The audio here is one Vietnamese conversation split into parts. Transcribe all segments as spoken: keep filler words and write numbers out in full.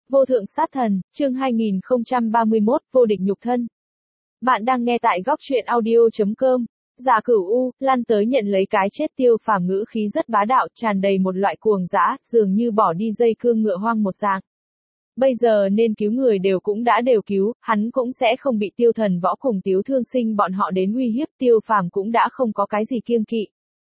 Vô thượng sát thần, chương hai nghìn không trăm ba mươi mốt, vô địch nhục thân. Bạn đang nghe tại góc truyện audio chấm com. Dạ Cửu U, lăn tới nhận lấy cái chết Tiêu Phàm ngữ khí rất bá đạo, tràn đầy một loại cuồng dã, dường như bỏ đi dây cương ngựa hoang một dạng. Bây giờ nên cứu người đều cũng đã đều cứu, hắn cũng sẽ không bị Tiêu Thần Võ cùng Tiếu Thương Sinh bọn họ đến uy hiếp, Tiêu Phàm cũng đã không có cái gì kiêng kỵ.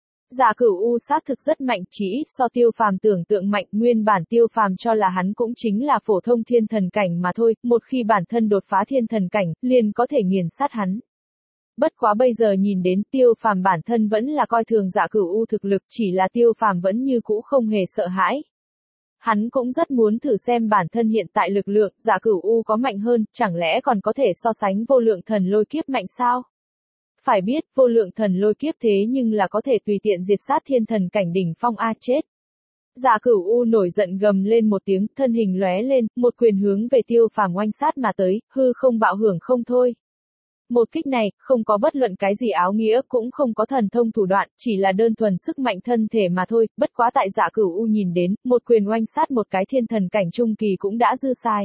Dạ Cửu U sát thực rất mạnh, chỉ ít so Tiêu Phàm tưởng tượng mạnh, nguyên bản Tiêu Phàm cho là hắn cũng chính là phổ thông thiên thần cảnh mà thôi, một khi bản thân đột phá thiên thần cảnh, liền có thể nghiền sát hắn. Bất quá bây giờ nhìn đến Tiêu Phàm bản thân vẫn là coi thường Dạ Cửu U thực lực, chỉ là Tiêu Phàm vẫn như cũ không hề sợ hãi. Hắn cũng rất muốn thử xem bản thân hiện tại lực lượng, Dạ Cửu U có mạnh hơn, chẳng lẽ còn có thể so sánh vô lượng thần lôi kiếp mạnh sao? Phải biết, vô lượng thần lôi kiếp thế nhưng là có thể tùy tiện diệt sát thiên thần cảnh đỉnh phong a chết. Dạ Cửu U nổi giận gầm lên một tiếng, thân hình lóe lên, một quyền hướng về Tiêu Phàm oanh sát mà tới, hư không bạo hưởng không thôi. Một kích này, không có bất luận cái gì áo nghĩa, cũng không có thần thông thủ đoạn, chỉ là đơn thuần sức mạnh thân thể mà thôi, bất quá tại Dạ Cửu U nhìn đến, một quyền oanh sát một cái thiên thần cảnh trung kỳ cũng đã dư sai.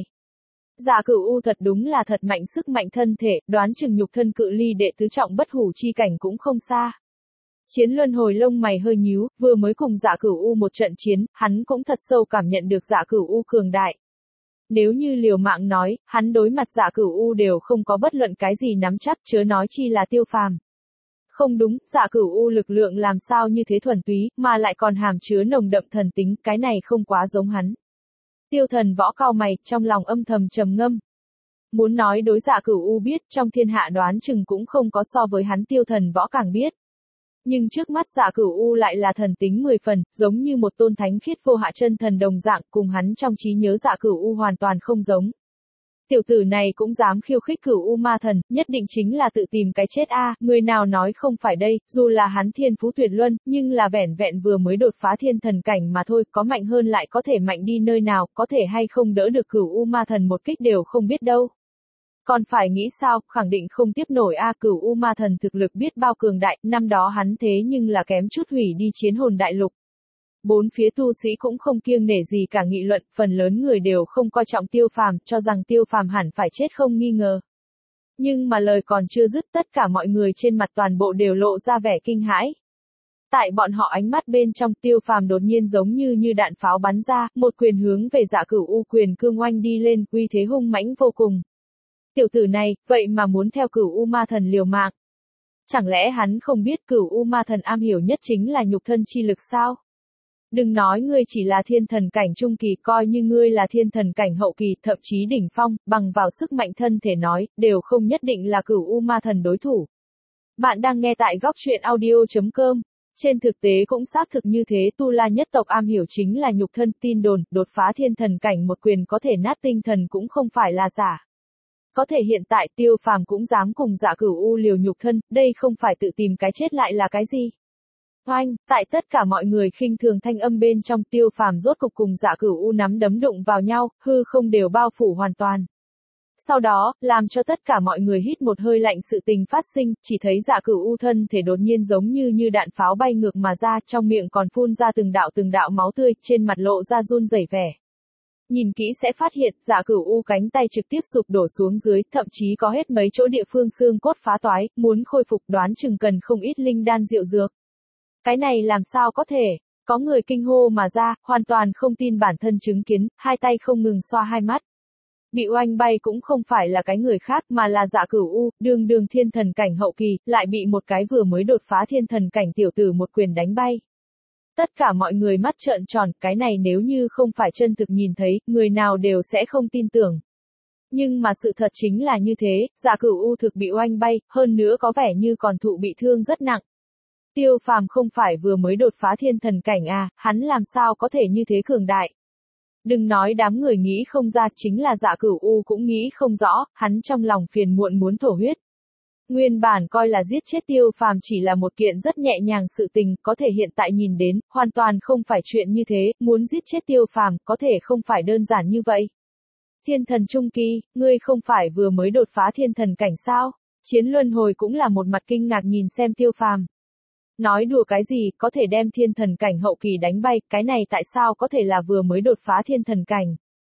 Dạ Cửu U thật đúng là thật mạnh sức mạnh thân thể, đoán chừng nhục thân cự ly đệ tứ trọng bất hủ chi cảnh cũng không xa. Chiến Luân hồi lông mày hơi nhíu, vừa mới cùng Dạ Cửu U một trận chiến, hắn cũng thật sâu cảm nhận được Dạ Cửu U cường đại. Nếu như liều mạng nói, hắn đối mặt Dạ Cửu U đều không có bất luận cái gì nắm chắc, chớ nói chi là Tiêu Phàm. Không đúng, Dạ Cửu U lực lượng làm sao như thế thuần túy, mà lại còn hàm chứa nồng đậm thần tính, cái này không quá giống hắn. Tiêu Thần Võ cau mày, trong lòng âm thầm trầm ngâm. Muốn nói đối Dạ Cửu U biết, trong thiên hạ đoán chừng cũng không có so với hắn Tiêu Thần Võ càng biết. Nhưng trước mắt Dạ Cửu U lại là thần tính mười phần, giống như một tôn thánh khiết vô hạ chân thần đồng dạng, cùng hắn trong trí nhớ Dạ Cửu U hoàn toàn không giống. Tiểu tử này cũng dám khiêu khích Cửu U ma thần, nhất định chính là tự tìm cái chết a, à, người nào nói không phải đây, dù là hắn thiên phú tuyệt luân, nhưng là vẻn vẹn vừa mới đột phá thiên thần cảnh mà thôi, có mạnh hơn lại có thể mạnh đi nơi nào, có thể hay không đỡ được Cửu U ma thần một kích đều không biết đâu. Còn phải nghĩ sao, khẳng định không tiếp nổi a, à, Cửu U ma thần thực lực biết bao cường đại, năm đó hắn thế nhưng là kém chút hủy đi chiến hồn đại lục. Bốn phía tu sĩ cũng không kiêng nể gì cả nghị luận, phần lớn người đều không coi trọng Tiêu Phàm, cho rằng Tiêu Phàm hẳn phải chết không nghi ngờ. Nhưng mà lời còn chưa dứt, tất cả mọi người trên mặt toàn bộ đều lộ ra vẻ kinh hãi. Tại bọn họ ánh mắt bên trong, Tiêu Phàm đột nhiên giống như như đạn pháo bắn ra, một quyền hướng về Dạ Cửu U quyền cương oanh đi lên, uy thế hung mãnh vô cùng. Tiểu tử này, vậy mà muốn theo Cửu U ma thần liều mạng. Chẳng lẽ hắn không biết Cửu U ma thần am hiểu nhất chính là nhục thân chi lực sao? Đừng nói ngươi chỉ là thiên thần cảnh trung kỳ, coi như ngươi là thiên thần cảnh hậu kỳ, thậm chí đỉnh phong, bằng vào sức mạnh thân thể nói, đều không nhất định là Cửu U ma thần đối thủ. Bạn đang nghe tại góc truyện audio chấm com. Trên thực tế cũng xác thực như thế, Tu La nhất tộc am hiểu chính là nhục thân, tin đồn, đột phá thiên thần cảnh một quyền có thể nát tinh thần cũng không phải là giả. Có thể hiện tại Tiêu Phàm cũng dám cùng Dạ Cửu U liều nhục thân, đây không phải tự tìm cái chết lại là cái gì? Oanh, tại tất cả mọi người khinh thường thanh âm bên trong, Tiêu Phàm rốt cục cùng Dạ Cửu U nắm đấm đụng vào nhau, hư không đều bao phủ hoàn toàn. Sau đó, làm cho tất cả mọi người hít một hơi lạnh sự tình phát sinh, chỉ thấy Dạ Cửu U thân thể đột nhiên giống như như đạn pháo bay ngược mà ra, trong miệng còn phun ra từng đạo từng đạo máu tươi, trên mặt lộ ra run rẩy vẻ. Nhìn kỹ sẽ phát hiện, Dạ Cửu U cánh tay trực tiếp sụp đổ xuống dưới, thậm chí có hết mấy chỗ địa phương xương cốt phá toái, muốn khôi phục đoán chừng cần không ít linh đan diệu dược. Cái này làm sao có thể? Có người kinh hô mà ra, hoàn toàn không tin bản thân chứng kiến, hai tay không ngừng xoa hai mắt. Bị oanh bay cũng không phải là cái người khác mà là Dạ Cửu U, đường đường thiên thần cảnh hậu kỳ, lại bị một cái vừa mới đột phá thiên thần cảnh tiểu tử một quyền đánh bay. Tất cả mọi người mắt trợn tròn, cái này nếu như không phải chân thực nhìn thấy, người nào đều sẽ không tin tưởng. Nhưng mà sự thật chính là như thế, Dạ Cửu U thực bị oanh bay, hơn nữa có vẻ như còn thụ bị thương rất nặng. Tiêu Phàm không phải vừa mới đột phá thiên thần cảnh à, hắn làm sao có thể như thế cường đại. Đừng nói đám người nghĩ không ra, chính là Dạ Cửu U cũng nghĩ không rõ, hắn trong lòng phiền muộn muốn thổ huyết. Nguyên bản coi là giết chết Tiêu Phàm chỉ là một kiện rất nhẹ nhàng sự tình, có thể hiện tại nhìn đến, hoàn toàn không phải chuyện như thế, muốn giết chết Tiêu Phàm, có thể không phải đơn giản như vậy. Thiên thần trung kỳ, ngươi không phải vừa mới đột phá thiên thần cảnh sao? Chiến Luân hồi cũng là một mặt kinh ngạc nhìn xem Tiêu Phàm. Nói đùa cái gì, có thể đem thiên thần cảnh hậu kỳ đánh bay, cái này tại sao có thể là vừa mới đột phá thiên thần cảnh?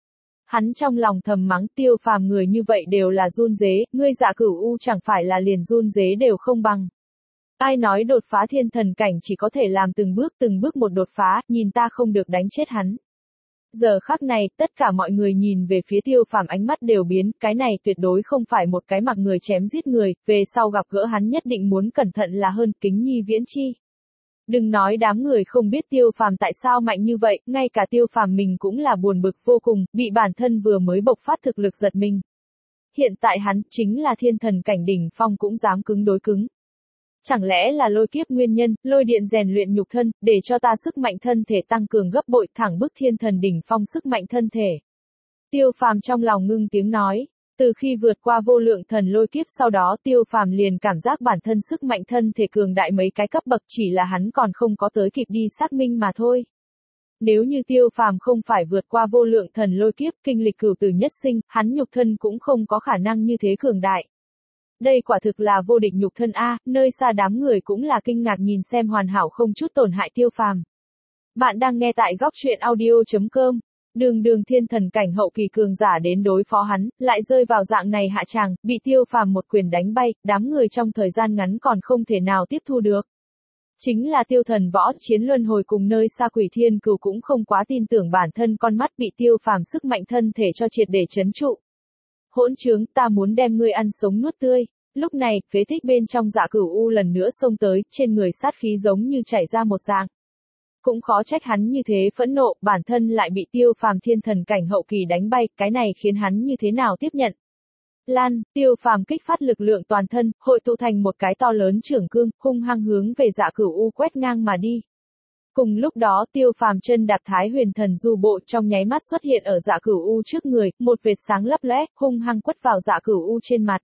Hắn trong lòng thầm mắng Tiêu Phàm người như vậy đều là run rế, ngươi Dạ Cửu U chẳng phải là liền run rế đều không bằng. Ai nói đột phá thiên thần cảnh chỉ có thể làm từng bước từng bước một đột phá, nhìn ta không được đánh chết hắn. Giờ khắc này, tất cả mọi người nhìn về phía Tiêu Phàm ánh mắt đều biến, cái này tuyệt đối không phải một cái mặc người chém giết người, về sau gặp gỡ hắn nhất định muốn cẩn thận là hơn, kính nhi viễn chi. Đừng nói đám người không biết Tiêu Phàm tại sao mạnh như vậy, ngay cả Tiêu Phàm mình cũng là buồn bực vô cùng, bị bản thân vừa mới bộc phát thực lực giật mình. Hiện tại hắn chính là thiên thần cảnh đỉnh phong cũng dám cứng đối cứng. Chẳng lẽ là lôi kiếp nguyên nhân, lôi điện rèn luyện nhục thân, để cho ta sức mạnh thân thể tăng cường gấp bội thẳng bức thiên thần đỉnh phong sức mạnh thân thể. Tiêu Phàm trong lòng ngưng tiếng nói, từ khi vượt qua vô lượng thần lôi kiếp sau đó Tiêu Phàm liền cảm giác bản thân sức mạnh thân thể cường đại mấy cái cấp bậc chỉ là hắn còn không có tới kịp đi xác minh mà thôi. Nếu như Tiêu Phàm không phải vượt qua vô lượng thần lôi kiếp kinh lịch cửu tử nhất sinh, hắn nhục thân cũng không có khả năng như thế cường đại. Đây quả thực là vô địch nhục thân A, nơi xa đám người cũng là kinh ngạc nhìn xem hoàn hảo không chút tổn hại Tiêu Phàm. Bạn đang nghe tại góc truyện audio chấm com. Đường đường thiên thần cảnh hậu kỳ cường giả đến đối phó hắn, lại rơi vào dạng này hạ tràng, bị Tiêu Phàm một quyền đánh bay, đám người trong thời gian ngắn còn không thể nào tiếp thu được. Chính là Tiêu Thần Võ, Chiến Luân Hồi cùng nơi xa Quỷ Thiên Cừu cũng không quá tin tưởng bản thân con mắt bị Tiêu Phàm sức mạnh thân thể cho triệt để trấn trụ. Hỗn trướng, ta muốn đem ngươi ăn sống nuốt tươi. Lúc này, phế tích bên trong Dạ Cửu U lần nữa xông tới, trên người sát khí giống như chảy ra một dạng. Cũng khó trách hắn như thế phẫn nộ, bản thân lại bị Tiêu Phàm thiên thần cảnh hậu kỳ đánh bay, cái này khiến hắn như thế nào tiếp nhận. Lan, Tiêu Phàm kích phát lực lượng toàn thân, hội tụ thành một cái to lớn trưởng cương, hung hăng hướng về Dạ Cửu U quét ngang mà đi. Cùng lúc đó Tiêu Phàm chân đạp Thái Huyền Thần Du Bộ trong nháy mắt xuất hiện ở Dạ Cửu U trước người, một vệt sáng lấp lóe, hung hăng quất vào Dạ Cửu U trên mặt.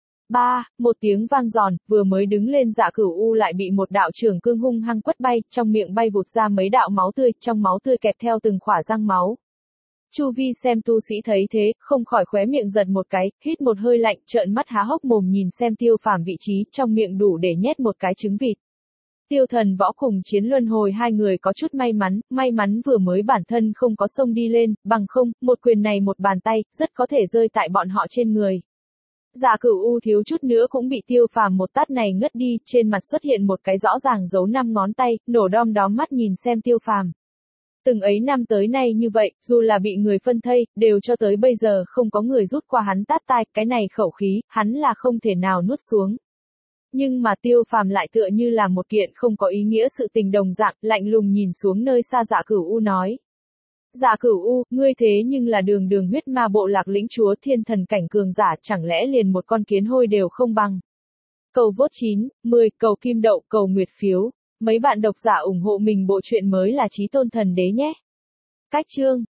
Ba, một tiếng vang giòn, vừa mới đứng lên Dạ Cửu U lại bị một đạo trưởng cương hung hăng quất bay, trong miệng bay vụt ra mấy đạo máu tươi, trong máu tươi kẹp theo từng khỏa răng máu. Chu vi xem tu sĩ thấy thế, không khỏi khóe miệng giật một cái, hít một hơi lạnh, trợn mắt há hốc mồm nhìn xem Tiêu Phàm vị trí, trong miệng đủ để nhét một cái trứng vịt. Tiêu Thần Võ cùng Chiến Luân Hồi hai người có chút may mắn, may mắn vừa mới bản thân không có xông đi lên, bằng không, một quyền này một bàn tay, rất có thể rơi tại bọn họ trên người. Dạ Cửu U thiếu chút nữa cũng bị Tiêu Phàm một tát này ngất đi, trên mặt xuất hiện một cái rõ ràng dấu năm ngón tay, nổ đom đóm mắt nhìn xem Tiêu Phàm. Từng ấy năm tới nay như vậy, dù là bị người phân thây, đều cho tới bây giờ không có người rút qua hắn tát tai, cái này khẩu khí, hắn là không thể nào nuốt xuống. Nhưng mà Tiêu Phàm lại tựa như là một kiện không có ý nghĩa sự tình đồng dạng, lạnh lùng nhìn xuống nơi xa Dạ Cửu U nói. Dạ Cửu U, ngươi thế nhưng là đường đường huyết ma bộ lạc lĩnh chúa thiên thần cảnh cường giả, chẳng lẽ liền một con kiến hôi đều không bằng. Cầu vote chín, mười, cầu kim đậu, cầu nguyệt phiếu. Mấy bạn độc giả ủng hộ mình bộ truyện mới là Chí Tôn Thần Đế nhé. Cách chương